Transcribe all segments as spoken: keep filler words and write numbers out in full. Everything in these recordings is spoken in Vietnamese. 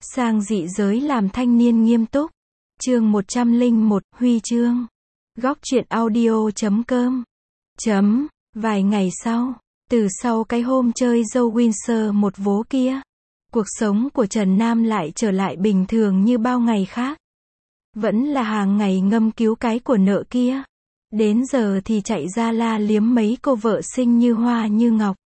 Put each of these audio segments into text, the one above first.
Sang dị giới làm thanh niên nghiêm túc. Chương một trăm lẻ một, huy chương. Góc truyện audio chấm com. Chấm. Vài ngày sau, từ sau cái hôm chơi dâu Windsor một vố kia, cuộc sống của Trần Nam lại trở lại bình thường như bao ngày khác. Vẫn là hàng ngày ngâm cứu cái của nợ kia. Đến giờ thì chạy ra la liếm mấy cô vợ xinh như hoa như ngọc.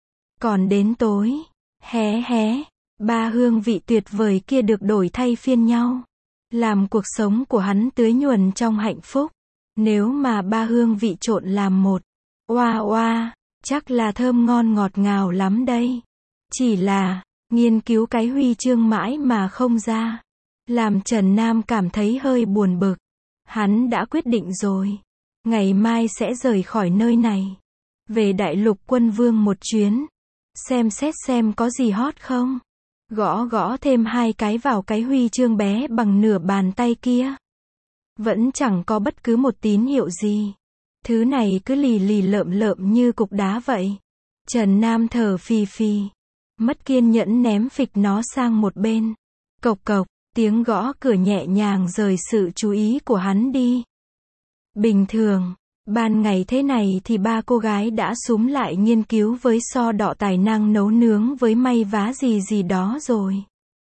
Còn đến tối, hé hé, ba hương vị tuyệt vời kia được đổi thay phiên nhau, làm cuộc sống của hắn tưới nhuần trong hạnh phúc. Nếu mà ba hương vị trộn làm một, oa oa, chắc là thơm ngon ngọt ngào lắm đây. Chỉ là, nghiên cứu cái huy chương mãi mà không ra, làm Trần Nam cảm thấy hơi buồn bực. Hắn đã quyết định rồi, ngày mai sẽ rời khỏi nơi này, về đại lục quân vương một chuyến, xem xét xem có gì hot không. Gõ gõ thêm hai cái vào cái huy chương bé bằng nửa bàn tay kia. Vẫn chẳng có bất cứ một tín hiệu gì. Thứ này cứ lì lì lợm lợm như cục đá vậy. Trần Nam thở phì phì, mất kiên nhẫn ném phịch nó sang một bên. Cộc cộc, tiếng gõ cửa nhẹ nhàng rời sự chú ý của hắn đi. Bình thường, ban ngày thế này thì ba cô gái đã xúm lại nghiên cứu với so đọ tài năng nấu nướng với may vá gì gì đó rồi.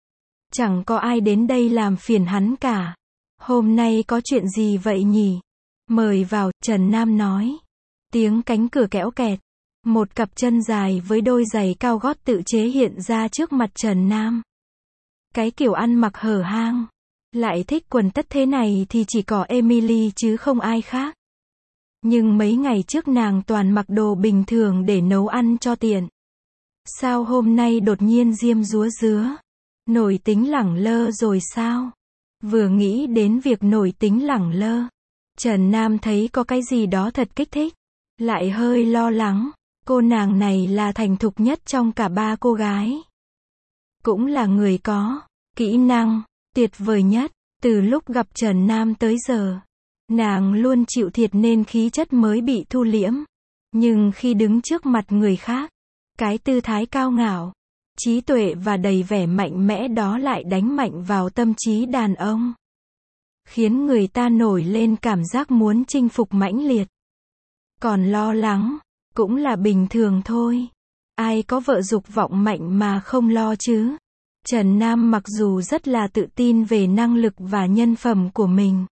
Chẳng có ai đến đây làm phiền hắn cả. Hôm nay có chuyện gì vậy nhỉ? Mời vào, Trần Nam nói. Tiếng cánh cửa kéo kẹt. Một cặp chân dài với đôi giày cao gót tự chế hiện ra trước mặt Trần Nam. Cái kiểu ăn mặc hở hang, lại thích quần tất thế này thì chỉ có Emily chứ không ai khác. Nhưng mấy ngày trước nàng toàn mặc đồ bình thường để nấu ăn cho tiện. Sao hôm nay đột nhiên diêm dúa dứa? Nổi tính lẳng lơ rồi sao? Vừa nghĩ đến việc nổi tính lẳng lơ, Trần Nam thấy có cái gì đó thật kích thích. Lại hơi lo lắng, cô nàng này là thành thục nhất trong cả ba cô gái. Cũng là người có kỹ năng tuyệt vời nhất. Từ lúc gặp Trần Nam tới giờ, nàng luôn chịu thiệt nên khí chất mới bị thu liễm. Nhưng khi đứng trước mặt người khác, cái tư thái cao ngạo, trí tuệ và đầy vẻ mạnh mẽ đó lại đánh mạnh vào tâm trí đàn ông, khiến người ta nổi lên cảm giác muốn chinh phục mãnh liệt. Còn lo lắng, cũng là bình thường thôi. Ai có vợ dục vọng mạnh mà không lo chứ? Trần Nam mặc dù rất là tự tin về năng lực và nhân phẩm của mình.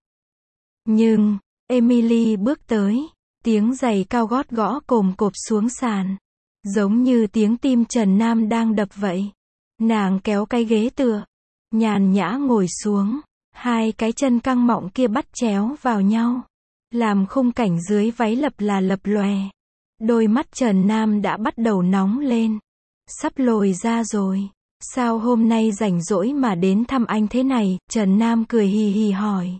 Nhưng, Emily bước tới, tiếng giày cao gót gõ cồm cộp xuống sàn. Giống như tiếng tim Trần Nam đang đập vậy. Nàng kéo cái ghế tựa, nhàn nhã ngồi xuống. Hai cái chân căng mọng kia bắt chéo vào nhau, làm khung cảnh dưới váy lập là lập lòe. Đôi mắt Trần Nam đã bắt đầu nóng lên. Sắp lồi ra rồi. Sao hôm nay rảnh rỗi mà đến thăm anh thế này? Trần Nam cười hì hì hỏi.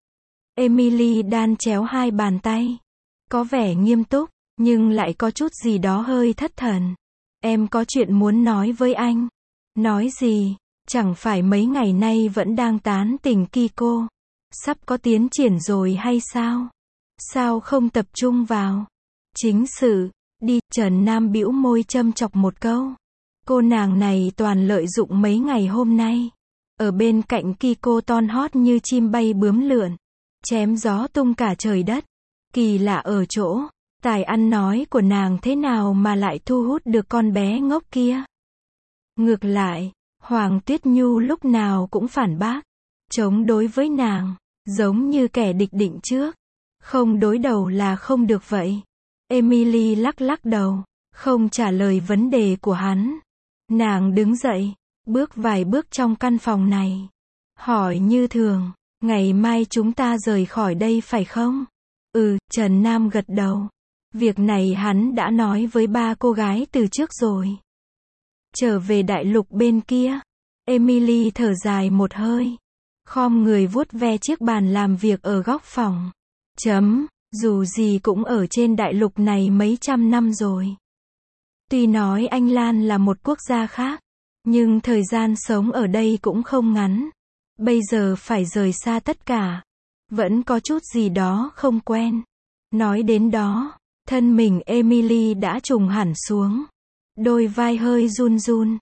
Emily đan chéo hai bàn tay, có vẻ nghiêm túc, nhưng lại có chút gì đó hơi thất thần. Em có chuyện muốn nói với anh. Nói gì? Chẳng phải mấy ngày nay vẫn đang tán tỉnh Kiko, sắp có tiến triển rồi hay sao? Sao không tập trung vào chính sự đi? Trần Nam bĩu môi châm chọc một câu. Cô nàng này toàn lợi dụng mấy ngày hôm nay, ở bên cạnh Kiko ton hót như chim bay bướm lượn, chém gió tung cả trời đất. Kỳ lạ ở chỗ, tài ăn nói của nàng thế nào mà lại thu hút được con bé ngốc kia. Ngược lại, Hoàng Tuyết Nhu lúc nào cũng phản bác, chống đối với nàng, giống như kẻ địch định trước. Không đối đầu là không được vậy. Emily lắc lắc đầu, không trả lời vấn đề của hắn. Nàng đứng dậy, bước vài bước trong căn phòng này, hỏi như thường, ngày mai chúng ta rời khỏi đây phải không? Ừ, Trần Nam gật đầu. Việc này hắn đã nói với ba cô gái từ trước rồi. Trở về đại lục bên kia, Emily thở dài một hơi, khom người vuốt ve chiếc bàn làm việc ở góc phòng. Chấm, dù gì cũng ở trên đại lục này mấy trăm năm rồi. Tuy nói Anh Lan là một quốc gia khác, nhưng thời gian sống ở đây cũng không ngắn. Bây giờ phải rời xa tất cả, vẫn có chút gì đó không quen. Nói đến đó, thân mình Emily đã trùng hẳn xuống, đôi vai hơi run run.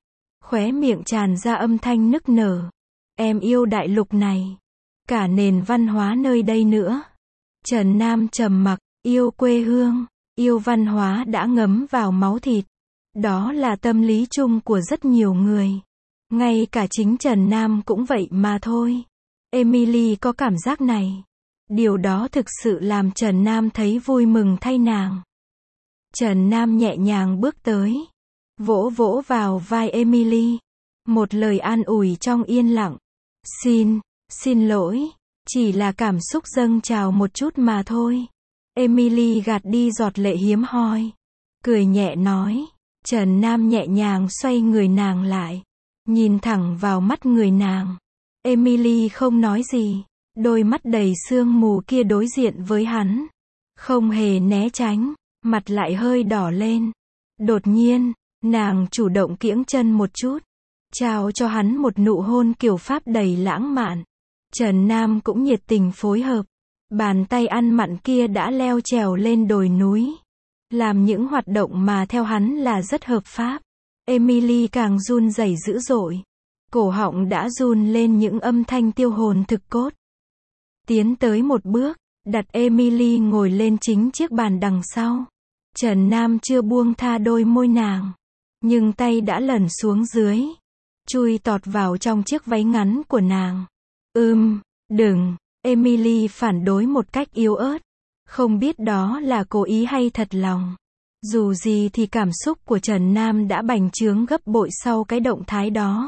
Khóe miệng tràn ra âm thanh nức nở. Em yêu đại lục này. Cả nền văn hóa nơi đây nữa. Trần Nam trầm mặc, yêu quê hương, yêu văn hóa đã ngấm vào máu thịt. Đó là tâm lý chung của rất nhiều người. Ngay cả chính Trần Nam cũng vậy mà thôi. Emily có cảm giác này. Điều đó thực sự làm Trần Nam thấy vui mừng thay nàng. Trần Nam nhẹ nhàng bước tới, vỗ vỗ vào vai Emily. Một lời an ủi trong yên lặng. Xin, xin lỗi, chỉ là cảm xúc dâng trào một chút mà thôi. Emily gạt đi giọt lệ hiếm hoi. Cười nhẹ nói. Trần Nam nhẹ nhàng xoay người nàng lại. Nhìn thẳng vào mắt người nàng. Emily không nói gì. Đôi mắt đầy sương mù kia đối diện với hắn. Không hề né tránh. Mặt lại hơi đỏ lên. Đột nhiên, nàng chủ động kiễng chân một chút. Trao cho hắn một nụ hôn kiểu Pháp đầy lãng mạn. Trần Nam cũng nhiệt tình phối hợp. Bàn tay ăn mặn kia đã leo trèo lên đồi núi. Làm những hoạt động mà theo hắn là rất hợp pháp. Emily càng run rẩy dữ dội. Cổ họng đã run lên những âm thanh tiêu hồn thực cốt. Tiến tới một bước, đặt Emily ngồi lên chính chiếc bàn đằng sau. Trần Nam chưa buông tha đôi môi nàng. Nhưng tay đã lẩn xuống dưới. Chui tọt vào trong chiếc váy ngắn của nàng. Ừm, đừng. Emily phản đối một cách yếu ớt. Không biết đó là cố ý hay thật lòng. Dù gì thì cảm xúc của Trần Nam đã bành trướng gấp bội sau cái động thái đó.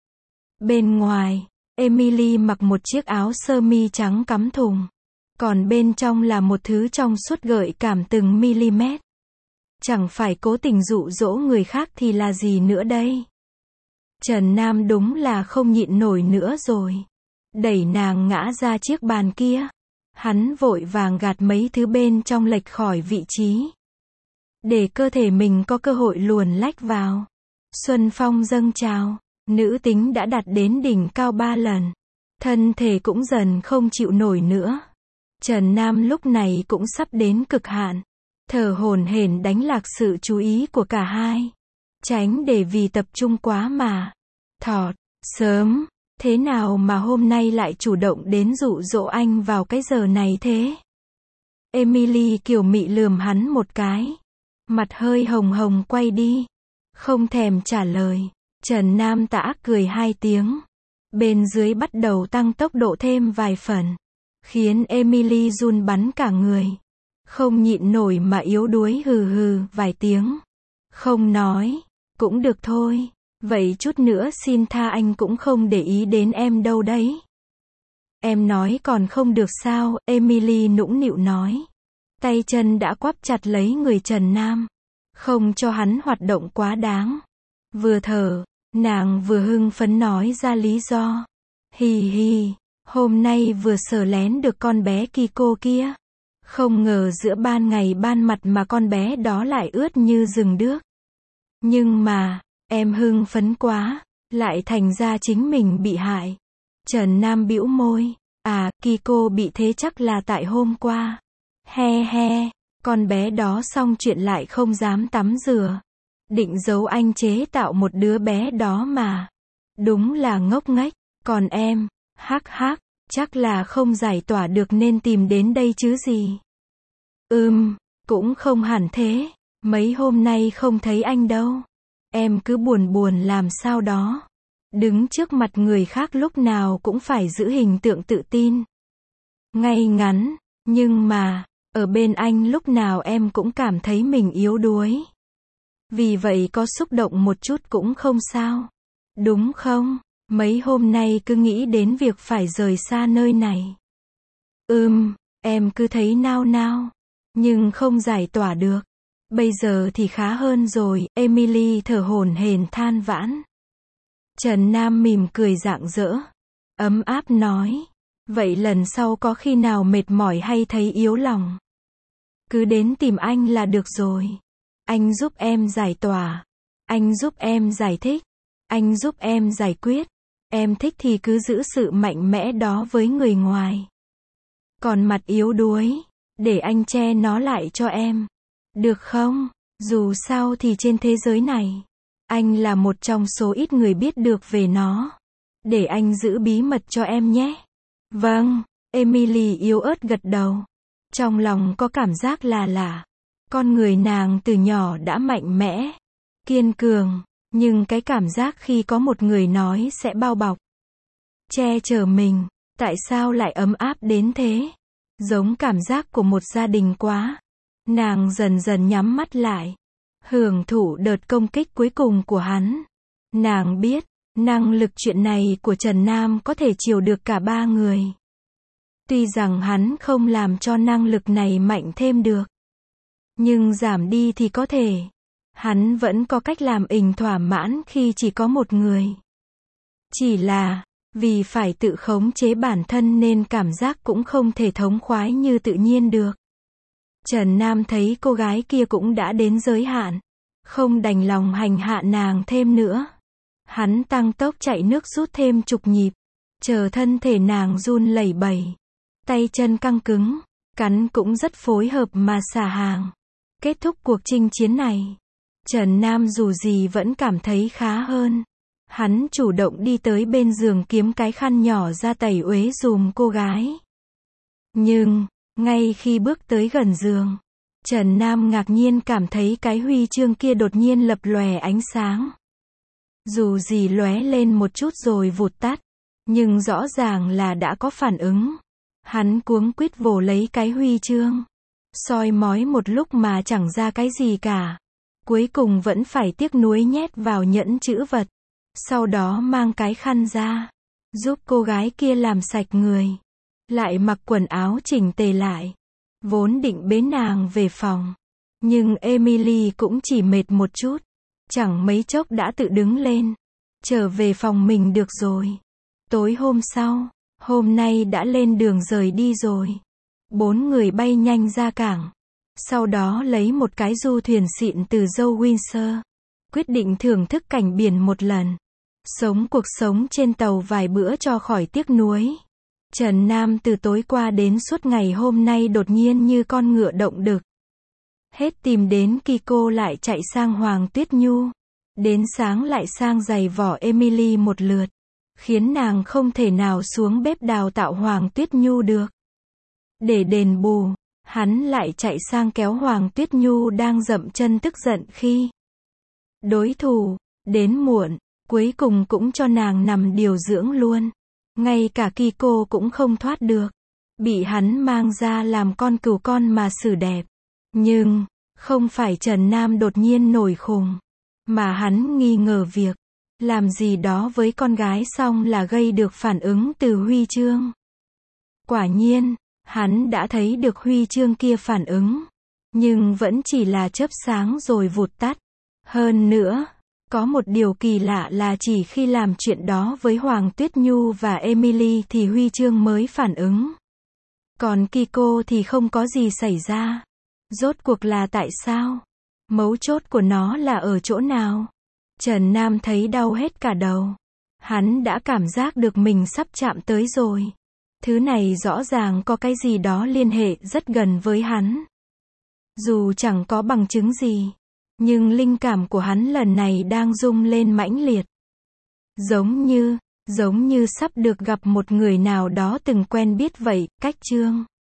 Bên ngoài, Emily mặc một chiếc áo sơ mi trắng cắm thùng. Còn bên trong là một thứ trong suốt gợi cảm từng mm. Chẳng phải cố tình dụ dỗ người khác thì là gì nữa đây? Trần Nam đúng là không nhịn nổi nữa rồi. Đẩy nàng ngã ra chiếc bàn kia. Hắn vội vàng gạt mấy thứ bên trong lệch khỏi vị trí. Để cơ thể mình có cơ hội luồn lách vào. Xuân phong dâng trào. Nữ tính đã đạt đến đỉnh cao ba lần. Thân thể cũng dần không chịu nổi nữa. Trần Nam lúc này cũng sắp đến cực hạn. Thở hổn hển đánh lạc sự chú ý của cả hai. Tránh để vì tập trung quá mà. Thọt, sớm. Thế nào mà hôm nay lại chủ động đến dụ dỗ anh vào cái giờ này thế? Emily kiều mị lườm hắn một cái. Mặt hơi hồng hồng quay đi. Không thèm trả lời. Trần Nam tả cười hai tiếng. Bên dưới bắt đầu tăng tốc độ thêm vài phần. Khiến Emily run bắn cả người. Không nhịn nổi mà yếu đuối hừ hừ vài tiếng. Không nói. Cũng được thôi. Vậy chút nữa xin tha anh cũng không để ý đến em đâu đấy. Em nói còn không được sao, Emily nũng nịu nói. Tay chân đã quắp chặt lấy người Trần Nam. Không cho hắn hoạt động quá đáng. Vừa thở, nàng vừa hưng phấn nói ra lý do. Hì hì, hôm nay vừa sờ lén được con bé Kiko kia. Không ngờ giữa ban ngày ban mặt mà con bé đó lại ướt như rừng đước. Nhưng mà, em hưng phấn quá, lại thành ra chính mình bị hại. Trần Nam bĩu môi. À, Kiko bị thế chắc là tại hôm qua. He he, con bé đó xong chuyện lại không dám tắm rửa. Định giấu anh chế tạo một đứa bé đó mà. Đúng là ngốc nghếch. Còn em, hắc hắc, chắc là không giải tỏa được nên tìm đến đây chứ gì. Ừm, cũng không hẳn thế. Mấy hôm nay không thấy anh đâu. Em cứ buồn buồn làm sao đó. Đứng trước mặt người khác lúc nào cũng phải giữ hình tượng tự tin. Ngay ngắn, nhưng mà, ở bên anh lúc nào em cũng cảm thấy mình yếu đuối. Vì vậy có xúc động một chút cũng không sao. Đúng không? Mấy hôm nay cứ nghĩ đến việc phải rời xa nơi này. Ừm, em cứ thấy nao nao. Nhưng không giải tỏa được. Bây giờ thì khá hơn rồi, Emily thở hổn hển than vãn. Trần Nam mỉm cười rạng rỡ. Ấm áp nói. Vậy lần sau có khi nào mệt mỏi hay thấy yếu lòng, cứ đến tìm anh là được rồi. Anh giúp em giải tỏa. Anh giúp em giải thích. Anh giúp em giải quyết. Em thích thì cứ giữ sự mạnh mẽ đó với người ngoài. Còn mặt yếu đuối, để anh che nó lại cho em. Được không? Dù sao thì trên thế giới này, Anh là một trong số ít người biết được về nó. Để anh giữ bí mật cho em nhé. Vâng, Emily yếu ớt gật đầu. Trong lòng có cảm giác là lạ. Con người nàng từ nhỏ đã mạnh mẽ, kiên cường, nhưng cái cảm giác khi có một người nói sẽ bao bọc, che chở mình, tại sao lại ấm áp đến thế? Giống cảm giác của một gia đình quá. Nàng dần dần nhắm mắt lại, hưởng thụ đợt công kích cuối cùng của hắn. Nàng biết, năng lực chuyện này của Trần Nam có thể chiều được cả ba người. Tuy rằng hắn không làm cho năng lực này mạnh thêm được, nhưng giảm đi thì có thể. Hắn vẫn có cách làm ình thỏa mãn khi chỉ có một người. Chỉ là, vì phải tự khống chế bản thân nên cảm giác cũng không thể thống khoái như tự nhiên được. Trần Nam thấy cô gái kia cũng đã đến giới hạn, không đành lòng hành hạ nàng thêm nữa. Hắn tăng tốc chạy nước rút thêm chục nhịp, chờ thân thể nàng run lẩy bẩy, tay chân căng cứng, cắn cũng rất phối hợp mà xả hàng. Kết thúc cuộc chinh chiến này, Trần Nam dù gì vẫn cảm thấy khá hơn. Hắn chủ động đi tới bên giường kiếm cái khăn nhỏ ra tẩy uế dùm cô gái. Nhưng, ngay khi bước tới gần giường, Trần Nam ngạc nhiên cảm thấy cái huy chương kia đột nhiên lập lòe ánh sáng. Dù gì lóe lên một chút rồi vụt tắt, nhưng rõ ràng là đã có phản ứng. Hắn cuống quýt vồ lấy cái huy chương, soi mói một lúc mà chẳng ra cái gì cả. Cuối cùng vẫn phải tiếc nuối nhét vào nhẫn chữ vật. Sau đó mang cái khăn ra, giúp cô gái kia làm sạch người, lại mặc quần áo chỉnh tề lại. Vốn định bế nàng về phòng, nhưng Emily cũng chỉ mệt một chút, chẳng mấy chốc đã tự đứng lên, trở về phòng mình được rồi. Tối hôm sau, hôm nay đã lên đường rời đi rồi. Bốn người bay nhanh ra cảng, sau đó lấy một cái du thuyền xịn từ dâu Windsor, quyết định thưởng thức cảnh biển một lần. Sống cuộc sống trên tàu vài bữa cho khỏi tiếc nuối. Trần Nam từ tối qua đến suốt ngày hôm nay đột nhiên như con ngựa động đực. Hết tìm đến Kiko lại chạy sang Hoàng Tuyết Nhu. Đến sáng lại sang giày vỏ Emily một lượt. Khiến nàng không thể nào xuống bếp đào tạo Hoàng Tuyết Nhu được. Để đền bù, hắn lại chạy sang kéo Hoàng Tuyết Nhu đang dậm chân tức giận khi đối thủ đến muộn. Cuối cùng cũng cho nàng nằm điều dưỡng luôn. Ngay cả Kiko cũng không thoát được. Bị hắn mang ra làm con cừu con mà xử đẹp. Nhưng, không phải Trần Nam đột nhiên nổi khùng, mà hắn nghi ngờ việc làm gì đó với con gái xong là gây được phản ứng từ huy chương. Quả nhiên, hắn đã thấy được huy chương kia phản ứng. Nhưng vẫn chỉ là chớp sáng rồi vụt tắt. Hơn nữa, có một điều kỳ lạ là chỉ khi làm chuyện đó với Hoàng Tuyết Nhu và Emily thì huy chương mới phản ứng. Còn Kiko thì không có gì xảy ra. Rốt cuộc là tại sao? Mấu chốt của nó là ở chỗ nào? Trần Nam thấy đau hết cả đầu. Hắn đã cảm giác được mình sắp chạm tới rồi. Thứ này rõ ràng có cái gì đó liên hệ rất gần với hắn. Dù chẳng có bằng chứng gì, nhưng linh cảm của hắn lần này đang rung lên mãnh liệt. Giống như, giống như sắp được gặp một người nào đó từng quen biết vậy, cách chương.